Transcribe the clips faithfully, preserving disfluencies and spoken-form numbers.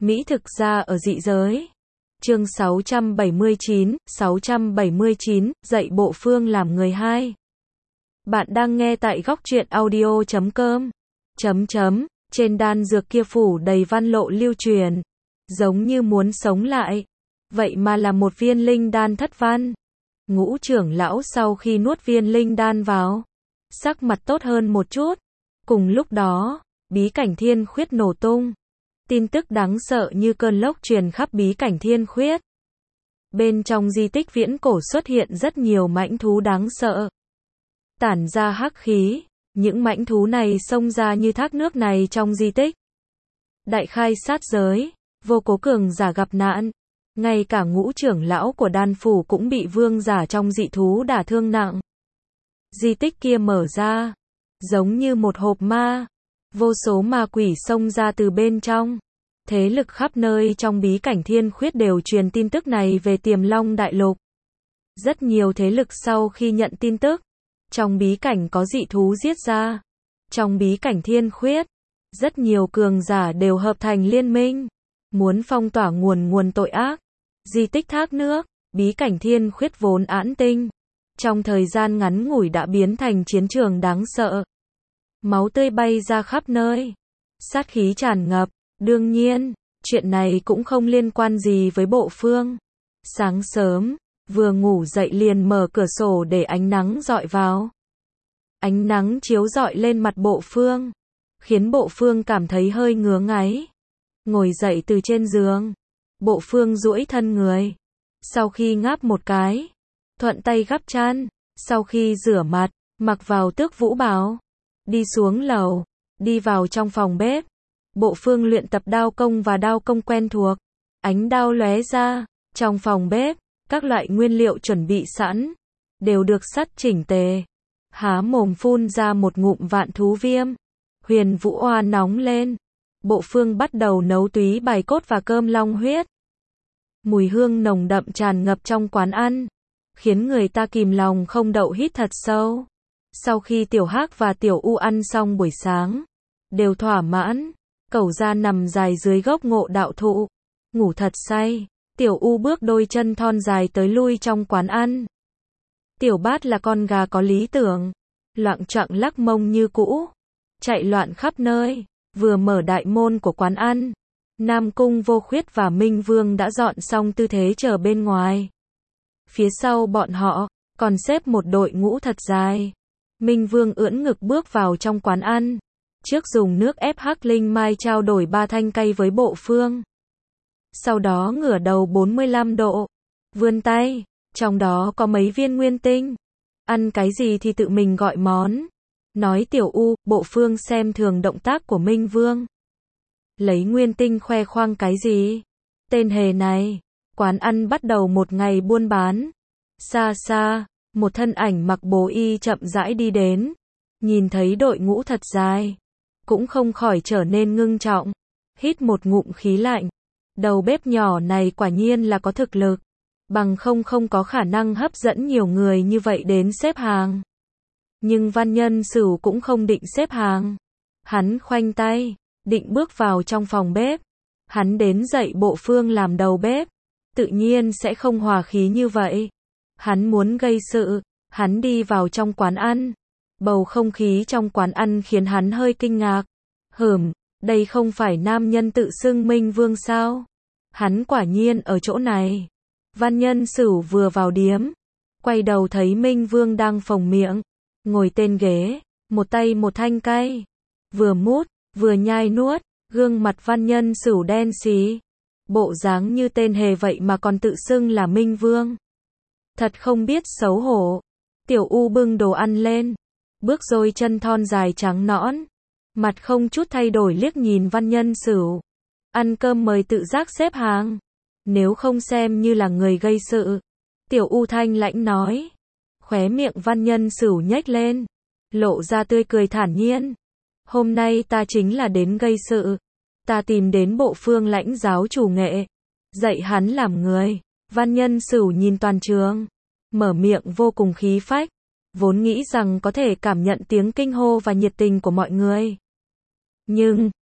Mỹ thực gia ở dị giới. Chương sáu trăm bảy mươi chín, sáu trăm bảy mươi chín, dạy bộ phương làm người hai. Bạn đang nghe tại góc truyện audio chấm com. Chấm chấm, trên đan dược kia phủ đầy văn lộ lưu truyền, giống như muốn sống lại. Vậy mà là một viên linh đan thất văn. Ngũ trưởng lão sau khi nuốt viên linh đan vào, sắc mặt tốt hơn một chút. Cùng lúc đó, bí cảnh thiên khuyết nổ tung. Tin tức đáng sợ như cơn lốc truyền khắp bí cảnh thiên khuyết. Bên trong di tích viễn cổ xuất hiện rất nhiều mãnh thú đáng sợ. Tản ra hắc khí, những mãnh thú này xông ra như thác nước này trong di tích. Đại khai sát giới, vô cố cường giả gặp nạn. Ngay cả ngũ trưởng lão của đan phủ cũng bị vương giả trong dị thú đả thương nặng. Di tích kia mở ra, giống như một hộp ma. Vô số ma quỷ xông ra từ bên trong. Thế lực khắp nơi trong bí cảnh thiên khuyết đều truyền tin tức này về Tiềm Long Đại Lục. Rất nhiều thế lực sau khi nhận tin tức, trong bí cảnh có dị thú giết ra. Trong bí cảnh thiên khuyết, rất nhiều cường giả đều hợp thành liên minh, muốn phong tỏa nguồn nguồn tội ác. Di tích thác nước, bí cảnh thiên khuyết vốn an tĩnh, trong thời gian ngắn ngủi đã biến thành chiến trường đáng sợ. Máu tươi bay ra khắp nơi, sát khí tràn ngập. Đương nhiên, chuyện này cũng không liên quan gì với bộ phương. Sáng sớm, vừa ngủ dậy liền mở cửa sổ để ánh nắng rọi vào. Ánh nắng chiếu rọi lên mặt bộ phương, khiến bộ phương cảm thấy hơi ngứa ngáy. Ngồi dậy từ trên giường, bộ phương duỗi thân người. Sau khi ngáp một cái, thuận tay gắp chăn. Sau khi rửa mặt, mặc vào tước vũ bào, đi xuống lầu, đi vào trong phòng bếp. Bộ phương luyện tập đao công và đao công quen thuộc. Ánh đao lóe ra, trong phòng bếp, các loại nguyên liệu chuẩn bị sẵn, đều được sắt chỉnh tề. Há mồm phun ra một ngụm vạn thú viêm. Huyền vũ oa nóng lên. Bộ phương bắt đầu nấu túy bài cốt và cơm long huyết. Mùi hương nồng đậm tràn ngập trong quán ăn, khiến người ta kìm lòng không đậu hít thật sâu. Sau khi Tiểu Hắc và Tiểu U ăn xong buổi sáng, đều thỏa mãn. Cẩu gia nằm dài dưới gốc ngộ đạo thụ, ngủ thật say. Tiểu U bước đôi chân thon dài tới lui trong quán ăn. Tiểu Bát là con gà có lý tưởng, loạng choạng lắc mông như cũ, chạy loạn khắp nơi. Vừa mở đại môn của quán ăn, Nam Cung Vô Khuyết và Minh Vương đã dọn xong tư thế chờ bên ngoài. Phía sau bọn họ, còn xếp một đội ngũ thật dài. Minh Vương ưỡn ngực bước vào trong quán ăn. Trước dùng nước ép hắc linh mai trao đổi ba thanh cây với bộ phương. Sau đó ngửa đầu bốn mươi lăm độ, vươn tay, trong đó có mấy viên nguyên tinh. Ăn cái gì thì tự mình gọi món. Nói Tiểu U, bộ phương xem thường động tác của Minh Vương. Lấy nguyên tinh khoe khoang cái gì? Tên hề này. Quán ăn bắt đầu một ngày buôn bán. Xa xa, một thân ảnh mặc bố y chậm rãi đi đến. Nhìn thấy đội ngũ thật dài, cũng không khỏi trở nên ngưng trọng. Hít một ngụm khí lạnh. Đầu bếp nhỏ này quả nhiên là có thực lực. Bằng không không có khả năng hấp dẫn nhiều người như vậy đến xếp hàng. Nhưng Văn Nhân Sửu cũng không định xếp hàng. Hắn khoanh tay, định bước vào trong phòng bếp. Hắn đến dạy bộ phương làm đầu bếp, tự nhiên sẽ không hòa khí như vậy. Hắn muốn gây sự. Hắn đi vào trong quán ăn. Bầu không khí trong quán ăn khiến hắn hơi kinh ngạc. Hừm, đây không phải nam nhân tự xưng Minh Vương sao? Hắn quả nhiên ở chỗ này. Văn Nhân Sửu vừa vào điếm, quay đầu thấy Minh Vương đang phồng miệng, ngồi tên ghế, một tay một thanh cây, vừa mút, vừa nhai nuốt, gương mặt Văn Nhân Sửu đen xì. Bộ dáng như tên hề vậy mà còn tự xưng là Minh Vương. Thật không biết xấu hổ. Tiểu U bưng đồ ăn lên, bước đôi chân thon dài trắng nõn, mặt không chút thay đổi liếc nhìn Văn Nhân Sửu. Ăn cơm mời tự giác xếp hàng, nếu không xem như là người gây sự. Tiểu U thanh lãnh nói. Khóe miệng Văn Nhân Sửu nhếch lên, lộ ra tươi cười thản nhiên. Hôm nay ta chính là đến gây sự. Ta tìm đến bộ phương lãnh giáo chủ nghệ, dạy hắn làm người. Văn Nhân Sửu nhìn toàn trường, mở miệng vô cùng khí phách, vốn nghĩ rằng có thể cảm nhận tiếng kinh hô và nhiệt tình của mọi người. Nhưng,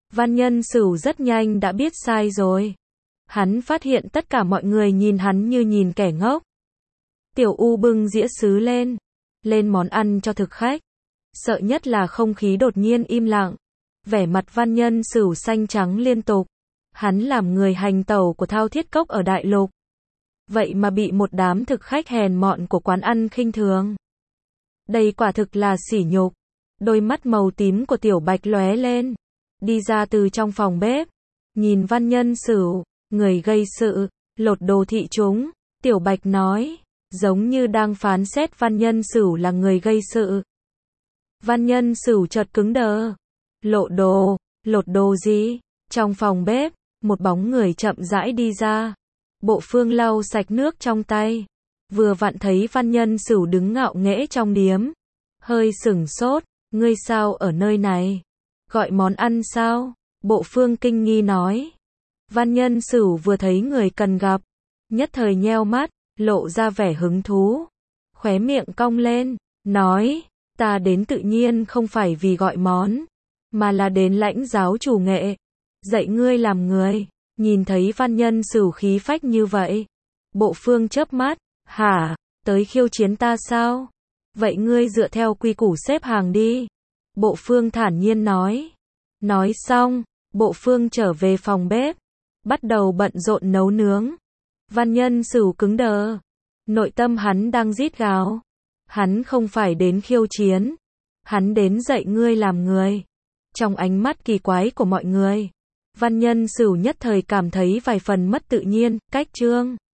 Văn Nhân Sửu rất nhanh đã biết sai rồi. Hắn phát hiện tất cả mọi người nhìn hắn như nhìn kẻ ngốc. Tiểu U bưng dĩa sứ lên, lên món ăn cho thực khách. Sợ nhất là không khí đột nhiên im lặng. Vẻ mặt Văn Nhân Sửu xanh trắng liên tục. Hắn làm người hành tẩu của Thao Thiết Cốc ở Đại Lục. Vậy mà bị một đám thực khách hèn mọn của quán ăn khinh thường. Đây quả thực là sỉ nhục. Đôi mắt màu tím của Tiểu Bạch lóe lên. Đi ra từ trong phòng bếp. Nhìn Văn Nhân Sửu, người gây sự, lột đồ thị chúng. Tiểu Bạch nói, giống như đang phán xét Văn Nhân Sửu là người gây sự. Văn Nhân Sửu chợt cứng đờ. Lộ đồ, lột đồ gì? Trong phòng bếp, một bóng người chậm rãi đi ra. Bộ Phương lau sạch nước trong tay. Vừa vặn thấy Văn Nhân Sửu đứng ngạo nghễ trong điếm. Hơi sửng sốt, ngươi sao ở nơi này? Gọi món ăn sao? Bộ Phương kinh nghi nói. Văn Nhân Sửu vừa thấy người cần gặp, nhất thời nheo mắt, lộ ra vẻ hứng thú. Khóe miệng cong lên, nói, ta đến tự nhiên không phải vì gọi món, mà là đến lãnh giáo chủ nghệ, dạy ngươi làm người. Nhìn thấy Văn Nhân Sửu khí phách như vậy, Bộ Phương chớp mắt, hả, tới khiêu chiến ta sao? Vậy ngươi dựa theo quy củ xếp hàng đi. Bộ Phương thản nhiên nói. Nói xong, Bộ Phương trở về phòng bếp, bắt đầu bận rộn nấu nướng. Văn Nhân Sửu cứng đờ. Nội tâm hắn đang rít gào. Hắn không phải đến khiêu chiến. Hắn đến dạy ngươi làm người. Trong ánh mắt kỳ quái của mọi người, Văn Nhân Sửu nhất thời cảm thấy vài phần mất tự nhiên. Cách trương